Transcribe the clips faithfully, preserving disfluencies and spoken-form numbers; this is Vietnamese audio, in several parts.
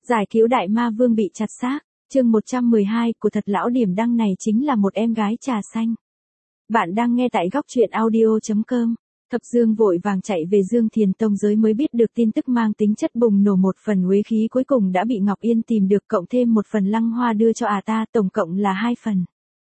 Giải cứu đại ma vương bị chặt xác, chương một trăm mười hai của thật lão Điểm Đăng này chính là một em gái trà xanh. Bạn đang nghe tại góc truyện audio chấm com. Thập Dương vội vàng chạy về Dương Thiền Tông giới mới biết được tin tức mang tính chất bùng nổ, một phần uế khí cuối cùng đã bị Ngọc Yên tìm được, cộng thêm một phần Lăng Hoa đưa cho ả ta, tổng cộng là hai phần.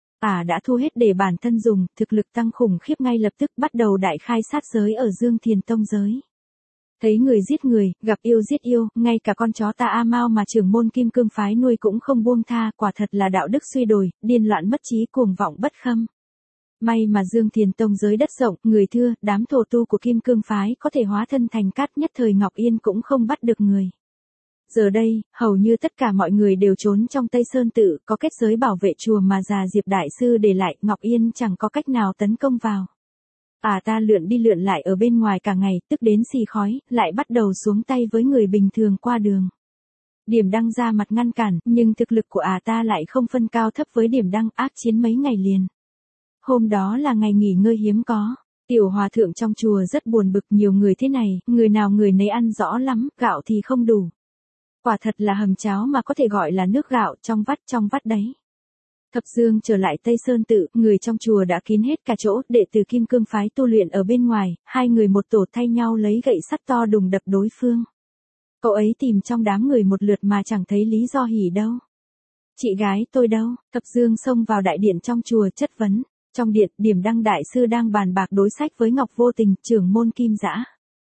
Ả đã thu hết để bản thân dùng, thực lực tăng khủng khiếp, ngay lập tức bắt đầu đại khai sát giới ở Dương Thiền Tông giới. Thấy người giết người, gặp yêu giết yêu, ngay cả con chó tà A Mao mà trưởng môn Kim Cương phái nuôi cũng không buông tha, quả thật là đạo đức suy đồi, điên loạn mất trí, cuồng vọng bất khâm. May mà Dương Thiền Tông giới đất rộng, người thưa, đám thổ tu của Kim Cương phái có thể hóa thân thành cát, nhất thời Ngọc Yên cũng không bắt được người. Giờ đây, hầu như tất cả mọi người đều trốn trong Tây Sơn Tự, có kết giới bảo vệ chùa mà già Diệp Đại Sư để lại, Ngọc Yên chẳng có cách nào tấn công vào. À ta lượn đi lượn lại ở bên ngoài cả ngày, tức đến xì khói, lại bắt đầu xuống tay với người bình thường qua đường. Điểm Đăng ra mặt ngăn cản, nhưng thực lực của à ta lại không phân cao thấp với Điểm Đăng, ác chiến mấy ngày liền. Hôm đó là ngày nghỉ ngơi hiếm có. Tiểu hòa thượng trong chùa rất buồn bực, nhiều người thế này, người nào người nấy ăn rõ lắm, gạo thì không đủ. Quả thật là hầm cháo mà có thể gọi là nước gạo, trong vắt trong vắt đấy. Thập Dương trở lại Tây Sơn Tự, người trong chùa đã kín hết cả chỗ, đệ tử Kim Cương phái tu luyện ở bên ngoài, hai người một tổ thay nhau lấy gậy sắt to đùng đập đối phương. Cậu ấy tìm trong đám người một lượt mà chẳng thấy lý do hỉ đâu. Chị gái tôi đâu? Thập Dương xông vào đại điện trong chùa chất vấn. Trong điện, Điểm Đăng đại sư đang bàn bạc đối sách với Ngọc Vô Tình, trưởng môn Kim Dã.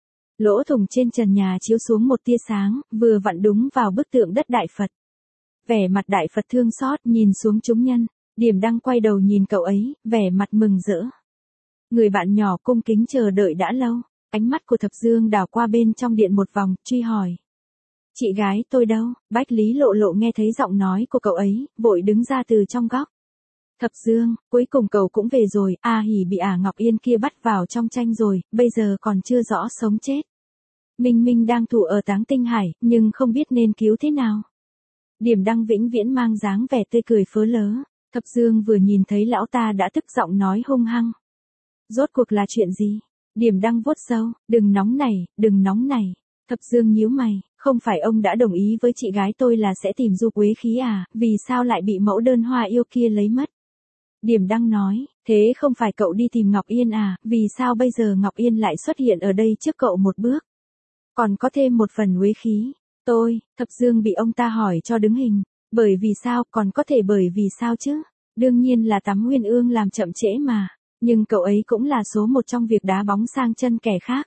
Lỗ thủng trên trần nhà chiếu xuống một tia sáng, vừa vặn đúng vào bức tượng đất Đại Phật. Vẻ mặt Đại Phật thương xót nhìn xuống chúng nhân, Điểm Đăng quay đầu nhìn cậu ấy, vẻ mặt mừng rỡ. Người bạn nhỏ cung kính chờ đợi đã lâu, ánh mắt của Thập Dương đảo qua bên trong điện một vòng, truy hỏi. Chị gái tôi đâu? Bách Lý Lộ Lộ nghe thấy giọng nói của cậu ấy, vội đứng ra từ trong góc. Thập Dương, cuối cùng cậu cũng về rồi, A Hỉ bị ả Ngọc Yên kia bắt vào trong tranh rồi, bây giờ còn chưa rõ sống chết. Minh Minh đang thủ ở Táng Tinh Hải, nhưng không biết nên cứu thế nào. Điểm Đăng vĩnh viễn mang dáng vẻ tươi cười phớ lớ, Thập Dương vừa nhìn thấy lão ta đã tức giọng nói hung hăng. Rốt cuộc là chuyện gì? Điểm Đăng vuốt râu, đừng nóng này, đừng nóng này. Thập Dương nhíu mày, không phải ông đã đồng ý với chị gái tôi là sẽ tìm du quế khí à, vì sao lại bị mẫu đơn hoa yêu kia lấy mất? Điểm Đăng nói, thế không phải cậu đi tìm Ngọc Yên à, vì sao bây giờ Ngọc Yên lại xuất hiện ở đây trước cậu một bước? Còn có thêm một phần uế khí. Tôi, Thập Dương bị ông ta hỏi cho đứng hình. Bởi vì sao, còn có thể bởi vì sao chứ? Đương nhiên là tắm Nguyên Ương làm chậm trễ mà. Nhưng cậu ấy cũng là số một trong việc đá bóng sang chân kẻ khác.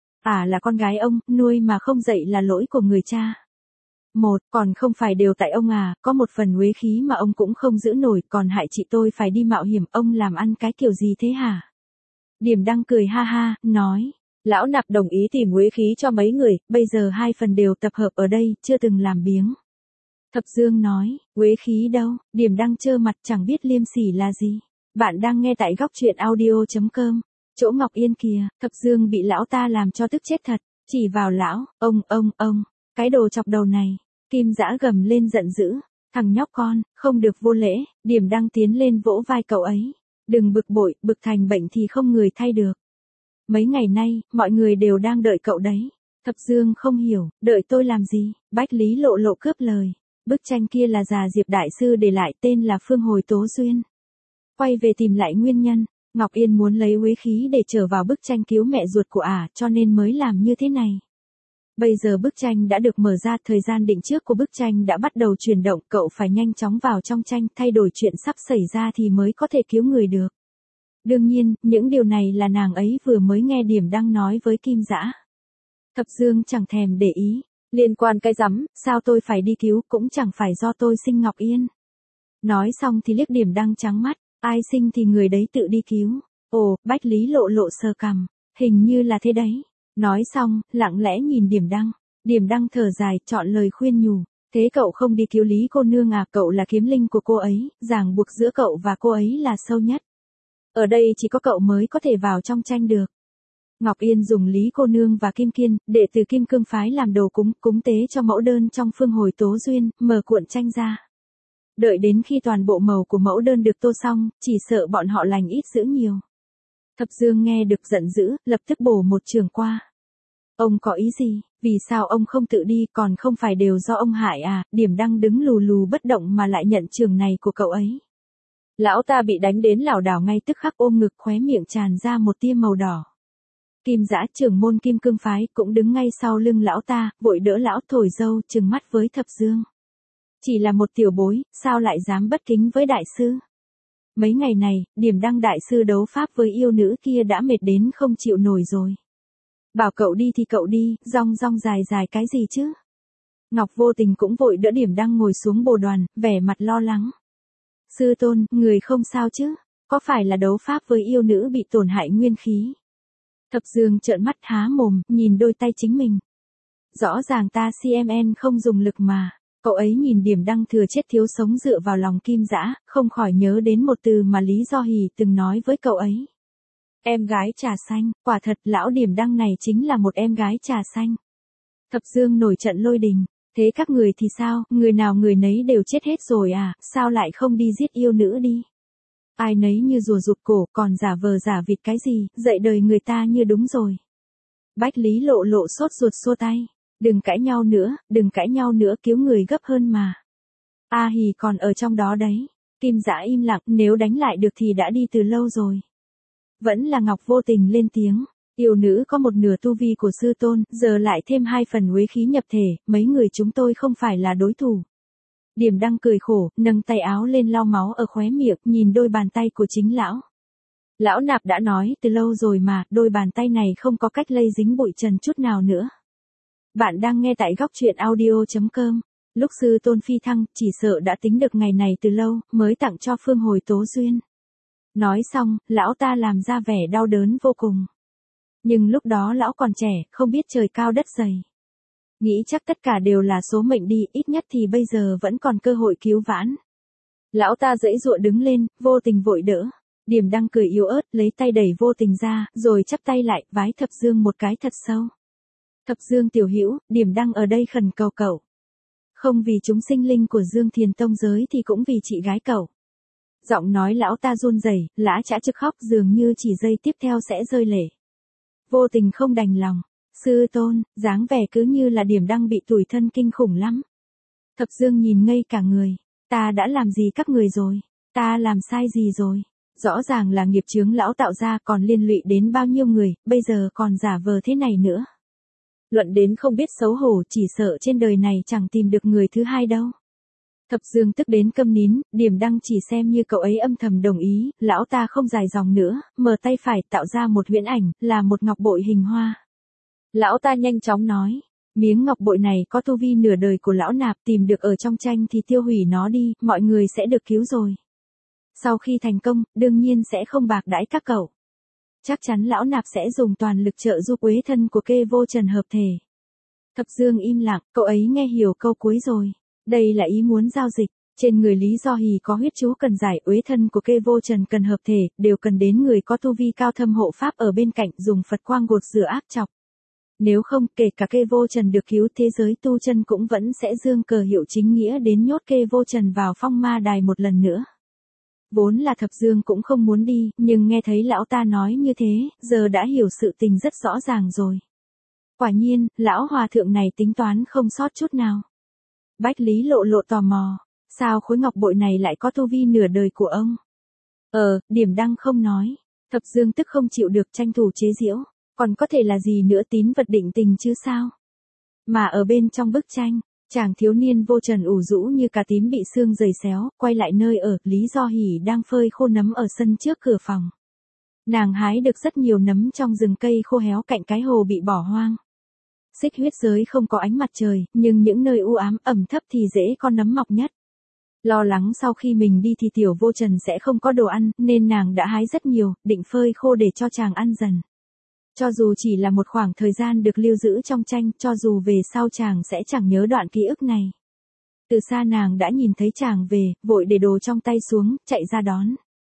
À là con gái ông, nuôi mà không dạy là lỗi của người cha. Một, còn không phải đều tại ông à, có một phần uế khí mà ông cũng không giữ nổi, còn hại chị tôi phải đi mạo hiểm, ông làm ăn cái kiểu gì thế hả? Điểm Đăng cười ha ha, nói. Lão Nạp đồng ý tìm uế khí cho mấy người, bây giờ hai phần đều tập hợp ở đây, chưa từng làm biếng. Thập Dương nói, uế khí đâu? Điểm Đăng trơ mặt chẳng biết liêm sỉ là gì. Bạn đang nghe tại góc truyện audio chấm com. Chỗ Ngọc Yên kìa, Thập Dương bị lão ta làm cho tức chết thật, chỉ vào lão, ông, ông, ông, cái đồ chọc đầu này. Kim Dã gầm lên giận dữ, thằng nhóc con, không được vô lễ. Điểm Đăng tiến lên vỗ vai cậu ấy. Đừng bực bội, bực thành bệnh thì không người thay được. Mấy ngày nay, mọi người đều đang đợi cậu đấy. Thập Dương không hiểu, đợi tôi làm gì? Bách Lý Lộ Lộ cướp lời. Bức tranh kia là già Diệp Đại Sư để lại, tên là Phương Hồi Tố Duyên. Quay về tìm lại nguyên nhân, Ngọc Yên muốn lấy uế khí để trở vào bức tranh cứu mẹ ruột của ả, cho nên mới làm như thế này. Bây giờ bức tranh đã được mở ra, thời gian định trước của bức tranh đã bắt đầu chuyển động, cậu phải nhanh chóng vào trong tranh, thay đổi chuyện sắp xảy ra thì mới có thể cứu người được. Đương nhiên, những điều này là nàng ấy vừa mới nghe Điểm Đăng nói với Kim Dã. Thập Dương chẳng thèm để ý, liên quan cái rắm, sao tôi phải đi cứu, cũng chẳng phải do tôi sinh Ngọc Yên. Nói xong thì liếc Điểm Đăng trắng mắt, ai sinh thì người đấy tự đi cứu. Ồ, Bách Lý Lộ Lộ sờ cằm, hình như là thế đấy. Nói xong, lặng lẽ nhìn Điểm Đăng. Điểm Đăng thở dài, chọn lời khuyên nhủ. Thế cậu không đi cứu Lý cô nương à, cậu là kiếm linh của cô ấy, ràng buộc giữa cậu và cô ấy là sâu nhất. Ở đây chỉ có cậu mới có thể vào trong tranh được. Ngọc Yên dùng Lý cô nương và Kim Kiên, đệ tử Kim Cương phái làm đồ cúng, cúng tế cho mẫu đơn trong Phương Hồi Tố Duyên, mở cuộn tranh ra. Đợi đến khi toàn bộ màu của mẫu đơn được tô xong, chỉ sợ bọn họ lành ít giữ nhiều. Thập Dương nghe được giận dữ, lập tức bổ một trường qua. Ông có ý gì, vì sao ông không tự đi, còn không phải đều do ông hại à? Điểm Đăng đứng lù lù bất động mà lại nhận trường này của cậu ấy. Lão ta bị đánh đến lảo đảo ngay tức khắc ôm ngực, khóe miệng tràn ra một tia màu đỏ. Kim Dã, trưởng môn Kim Cương phái, cũng đứng ngay sau lưng lão ta, vội đỡ lão, thổi dâu, trừng mắt với Thập Dương. Chỉ là một tiểu bối, sao lại dám bất kính với đại sư? Mấy ngày này, Điểm Đăng đại sư đấu pháp với yêu nữ kia đã mệt đến không chịu nổi rồi. Bảo cậu đi thì cậu đi, rong rong dài dài cái gì chứ? Ngọc Vô Tình cũng vội đỡ Điểm Đăng ngồi xuống bồ đoàn, vẻ mặt lo lắng. Sư tôn, người không sao chứ? Có phải là đấu pháp với yêu nữ bị tổn hại nguyên khí? Thập Dương trợn mắt há mồm, nhìn đôi tay chính mình. Rõ ràng ta xê em en không dùng lực mà. Cậu ấy nhìn Điểm Đăng thừa chết thiếu sống dựa vào lòng Kim Dã, không khỏi nhớ đến một từ mà Lý Do Hỷ từng nói với cậu ấy. Em gái trà xanh, quả thật lão Điểm Đăng này chính là một em gái trà xanh. Thập Dương nổi trận lôi đình, thế các người thì sao, người nào người nấy đều chết hết rồi à, sao lại không đi giết yêu nữ đi? Ai nấy như rùa rụt cổ, còn giả vờ giả vịt cái gì, dạy đời người ta như đúng rồi. Bách Lý Lộ Lộ sốt ruột xua tay. Đừng cãi nhau nữa, đừng cãi nhau nữa, cứu người gấp hơn mà. A Hì còn ở trong đó đấy. Kim Dã im lặng, nếu đánh lại được thì đã đi từ lâu rồi. Vẫn là Ngọc Vô Tình lên tiếng. Yêu nữ có một nửa tu vi của sư tôn, giờ lại thêm hai phần uế khí nhập thể, mấy người chúng tôi không phải là đối thủ. Điểm Đăng cười khổ, nâng tay áo lên lau máu ở khóe miệng, nhìn đôi bàn tay của chính lão. Lão Nạp đã nói từ lâu rồi mà, đôi bàn tay này không có cách lây dính bụi trần chút nào nữa. Bạn đang nghe tại góc truyện audio chấm com. Lúc sư tôn phi thăng, chỉ sợ đã tính được ngày này từ lâu, mới tặng cho Phương Hồi tố duyên. Nói xong, lão ta làm ra vẻ đau đớn vô cùng. Nhưng lúc đó lão còn trẻ, không biết trời cao đất dày. Nghĩ chắc tất cả đều là số mệnh đi, ít nhất thì bây giờ vẫn còn cơ hội cứu vãn. Lão ta giãy giụa đứng lên, Vô Tình vội đỡ. Điểm Đăng cười yếu ớt, lấy tay đẩy Vô Tình ra, rồi chắp tay lại, vái Thập Dương một cái thật sâu. Thập Dương tiểu hữu, Điểm Đăng ở đây khẩn cầu cậu. Không vì chúng sinh linh của Dương Thiền Tông giới thì cũng vì chị gái cậu. Giọng nói lão ta run rẩy, lã chã trực khóc dường như chỉ giây tiếp theo sẽ rơi lệ. Vô Tình không đành lòng. Sư tôn, dáng vẻ cứ như là Điểm Đăng bị tủi thân kinh khủng lắm. Thập Dương nhìn ngây cả người. Ta đã làm gì các người rồi? Ta làm sai gì rồi? Rõ ràng là nghiệp chướng lão tạo ra, còn liên lụy đến bao nhiêu người, bây giờ còn giả vờ thế này nữa. Luận đến không biết xấu hổ, chỉ sợ trên đời này chẳng tìm được người thứ hai đâu. Thập Dương tức đến câm nín, Điểm Đăng chỉ xem như cậu ấy âm thầm đồng ý, lão ta không dài dòng nữa, mở tay phải tạo ra một huyễn ảnh, là một ngọc bội hình hoa. Lão ta nhanh chóng nói, miếng ngọc bội này có tu vi nửa đời của lão Nạp, tìm được ở trong tranh thì tiêu hủy nó đi, mọi người sẽ được cứu rồi. Sau khi thành công, đương nhiên sẽ không bạc đãi các cậu. Chắc chắn lão Nạp sẽ dùng toàn lực trợ giúp uế thân của Kê Vô Trần hợp thể. Thập Dương im lặng, cậu ấy nghe hiểu câu cuối rồi. Đây là ý muốn giao dịch. Trên người Lý Do Hỷ có huyết chú cần giải, uế thân của Kê Vô Trần cần hợp thể, đều cần đến người có tu vi cao thâm hộ pháp ở bên cạnh, dùng Phật quang gột rửa ác chọc. Nếu không, kể cả Kê Vô Trần được cứu, thế giới tu chân cũng vẫn sẽ dương cờ hiệu chính nghĩa đến nhốt Kê Vô Trần vào phong ma đài một lần nữa. Vốn là Thập Dương cũng không muốn đi, nhưng nghe thấy lão ta nói như thế, giờ đã hiểu sự tình rất rõ ràng rồi. Quả nhiên, lão hòa thượng này tính toán không sót chút nào. Bách Lý Lộ Lộ tò mò, sao khối ngọc bội này lại có tu vi nửa đời của ông? Ờ, Điểm Đăng không nói. Thập Dương tức không chịu được, tranh thủ chế giễu. Còn có thể là gì nữa, tín vật định tình chứ sao? Mà ở bên trong bức tranh, chàng thiếu niên Vô Trần ủ rũ như cà tím bị xương giày xéo, quay lại nơi ở, Lý Do Hỷ đang phơi khô nấm ở sân trước cửa phòng. Nàng hái được rất nhiều nấm trong rừng cây khô héo cạnh cái hồ bị bỏ hoang. Xích huyết giới không có ánh mặt trời, nhưng những nơi u ám ẩm thấp thì dễ có nấm mọc nhất. Lo lắng sau khi mình đi thì tiểu Vô Trần sẽ không có đồ ăn, nên nàng đã hái rất nhiều, định phơi khô để cho chàng ăn dần. Cho dù chỉ là một khoảng thời gian được lưu giữ trong tranh, cho dù về sau chàng sẽ chẳng nhớ đoạn ký ức này. Từ xa nàng đã nhìn thấy chàng về, vội để đồ trong tay xuống, chạy ra đón.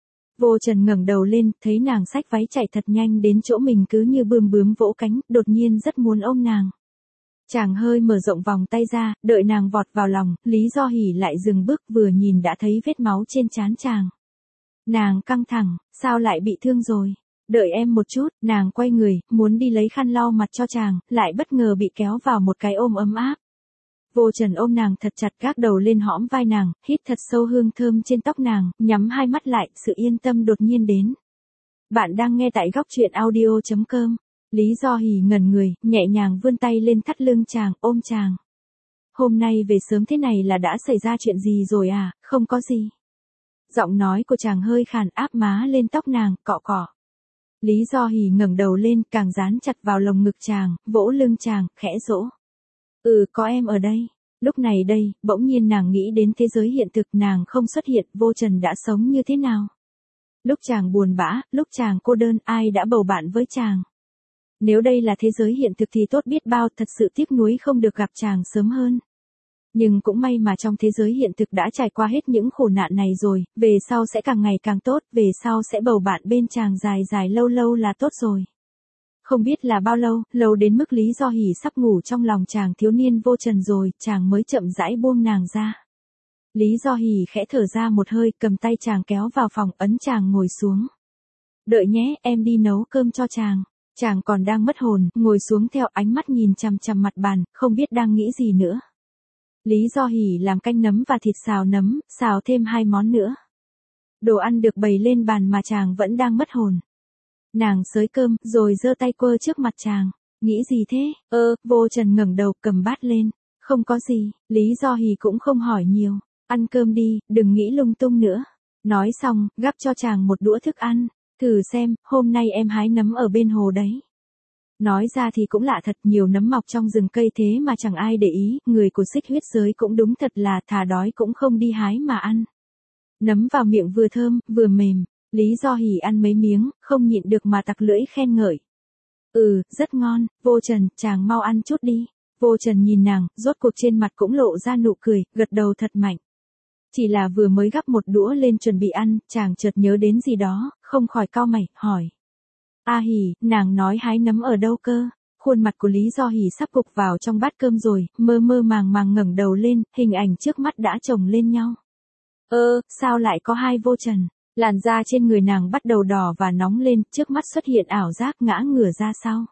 Vô Trần ngẩng đầu lên, thấy nàng xách váy chạy thật nhanh đến chỗ mình cứ như bươm bướm vỗ cánh, đột nhiên rất muốn ôm nàng. Chàng hơi mở rộng vòng tay ra, đợi nàng vọt vào lòng, Lý Do Hỷ lại dừng bước, vừa nhìn đã thấy vết máu trên trán chàng. Nàng căng thẳng, sao lại bị thương rồi? Đợi em một chút, nàng quay người, muốn đi lấy khăn lau mặt cho chàng, lại bất ngờ bị kéo vào một cái ôm ấm áp. Vô Trần ôm nàng thật chặt, gác đầu lên hõm vai nàng, hít thật sâu hương thơm trên tóc nàng, nhắm hai mắt lại, sự yên tâm đột nhiên đến. Bạn đang nghe tại góc truyện audio chấm com. Lý Do Hỉ ngẩn người, nhẹ nhàng vươn tay lên thắt lưng chàng, ôm chàng. Hôm nay về sớm thế này là đã xảy ra chuyện gì rồi à? Không có gì. Giọng nói của chàng hơi khàn, áp má lên tóc nàng, cọ cọ. Lý Do Hỉ ngẩng đầu lên, càng dán chặt vào lồng ngực chàng, vỗ lưng chàng, khẽ dỗ. Ừ, có em ở đây. Lúc này đây, bỗng nhiên nàng nghĩ đến thế giới hiện thực, nàng không xuất hiện, Vô Trần đã sống như thế nào? Lúc chàng buồn bã, lúc chàng cô đơn, ai đã bầu bạn với chàng? Nếu đây là thế giới hiện thực thì tốt biết bao, thật sự tiếc nuối không được gặp chàng sớm hơn. Nhưng cũng may mà trong thế giới hiện thực đã trải qua hết những khổ nạn này rồi, về sau sẽ càng ngày càng tốt, về sau sẽ bầu bạn bên chàng dài dài lâu lâu là tốt rồi. Không biết là bao lâu, lâu đến mức Lý Do Hỉ sắp ngủ trong lòng chàng thiếu niên Vô Trần rồi, chàng mới chậm rãi buông nàng ra. Lý Do Hỉ khẽ thở ra một hơi, cầm tay chàng kéo vào phòng, ấn chàng ngồi xuống. Đợi nhé, em đi nấu cơm cho chàng. Chàng còn đang mất hồn, ngồi xuống theo ánh mắt nhìn chằm chằm mặt bàn, không biết đang nghĩ gì nữa. Lý Do Hỉ làm canh nấm và thịt xào nấm, xào thêm hai món nữa. Đồ ăn được bày lên bàn mà chàng vẫn đang mất hồn. Nàng xới cơm, rồi giơ tay quơ trước mặt chàng. Nghĩ gì thế? Ơ, Vô Trần ngẩng đầu, cầm bát lên. Không có gì, Lý Do Hỉ cũng không hỏi nhiều. Ăn cơm đi, đừng nghĩ lung tung nữa. Nói xong, gắp cho chàng một đũa thức ăn. Thử xem, hôm nay em hái nấm ở bên hồ đấy. Nói ra thì cũng lạ thật, nhiều nấm mọc trong rừng cây thế mà chẳng ai để ý, người của Xích Huyết Giới cũng đúng thật là thà đói cũng không đi hái mà ăn. Nấm vào miệng vừa thơm, vừa mềm, Lý Do Hỉ ăn mấy miếng, không nhịn được mà tặc lưỡi khen ngợi. Ừ, rất ngon, Vô Trần, chàng mau ăn chút đi. Vô Trần nhìn nàng, rốt cuộc trên mặt cũng lộ ra nụ cười, gật đầu thật mạnh. Chỉ là vừa mới gắp một đũa lên chuẩn bị ăn, chàng chợt nhớ đến gì đó, không khỏi cau mày, hỏi. A Hỉ, nàng nói hái nấm ở đâu cơ? Khuôn mặt của Lý Do Hỉ sắp gục vào trong bát cơm rồi, mơ mơ màng màng ngẩng đầu lên, hình ảnh trước mắt đã chồng lên nhau. Ơ, sao lại có hai Vô Trần? Làn da trên người nàng bắt đầu đỏ và nóng lên, trước mắt xuất hiện ảo giác ngã ngửa ra sau.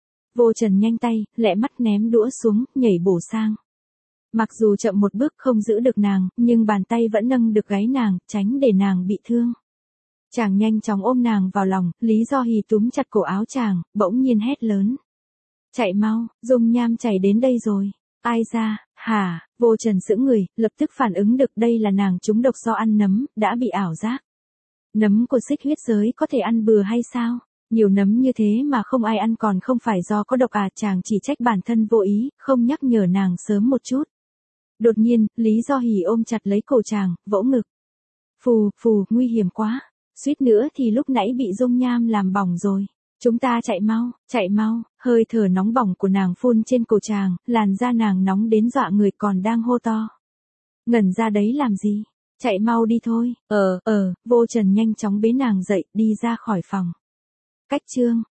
Vô Trần nhanh tay, lẹ mắt ném đũa xuống, nhảy bổ sang. Mặc dù chậm một bước không giữ được nàng, nhưng bàn tay vẫn nâng được gáy nàng, tránh để nàng bị thương. Chàng nhanh chóng ôm nàng vào lòng, Lý Do Hỉ túm chặt cổ áo chàng, bỗng nhiên hét lớn. Chạy mau, dung nham chảy đến đây rồi. Ai ra, hả, Vô Trần sững người, lập tức phản ứng được đây là nàng trúng độc do ăn nấm, đã bị ảo giác. Nấm của Xích Huyết Giới có thể ăn bừa hay sao? Nhiều nấm như thế mà không ai ăn còn không phải do có độc à? Chàng chỉ trách bản thân vô ý, không nhắc nhở nàng sớm một chút. Đột nhiên, Lý Do Hỉ ôm chặt lấy cổ chàng, vỗ ngực. Phù, phù, nguy hiểm quá. Suýt nữa thì lúc nãy bị dung nham làm bỏng rồi. Chúng ta chạy mau, chạy mau, hơi thở nóng bỏng của nàng phun trên cổ chàng, làn da nàng nóng đến dọa người còn đang hô to. Ngẩn ra đấy làm gì? Chạy mau đi thôi. Ờ, ờ, Vô Trần nhanh chóng bế nàng dậy, đi ra khỏi phòng. Cách chương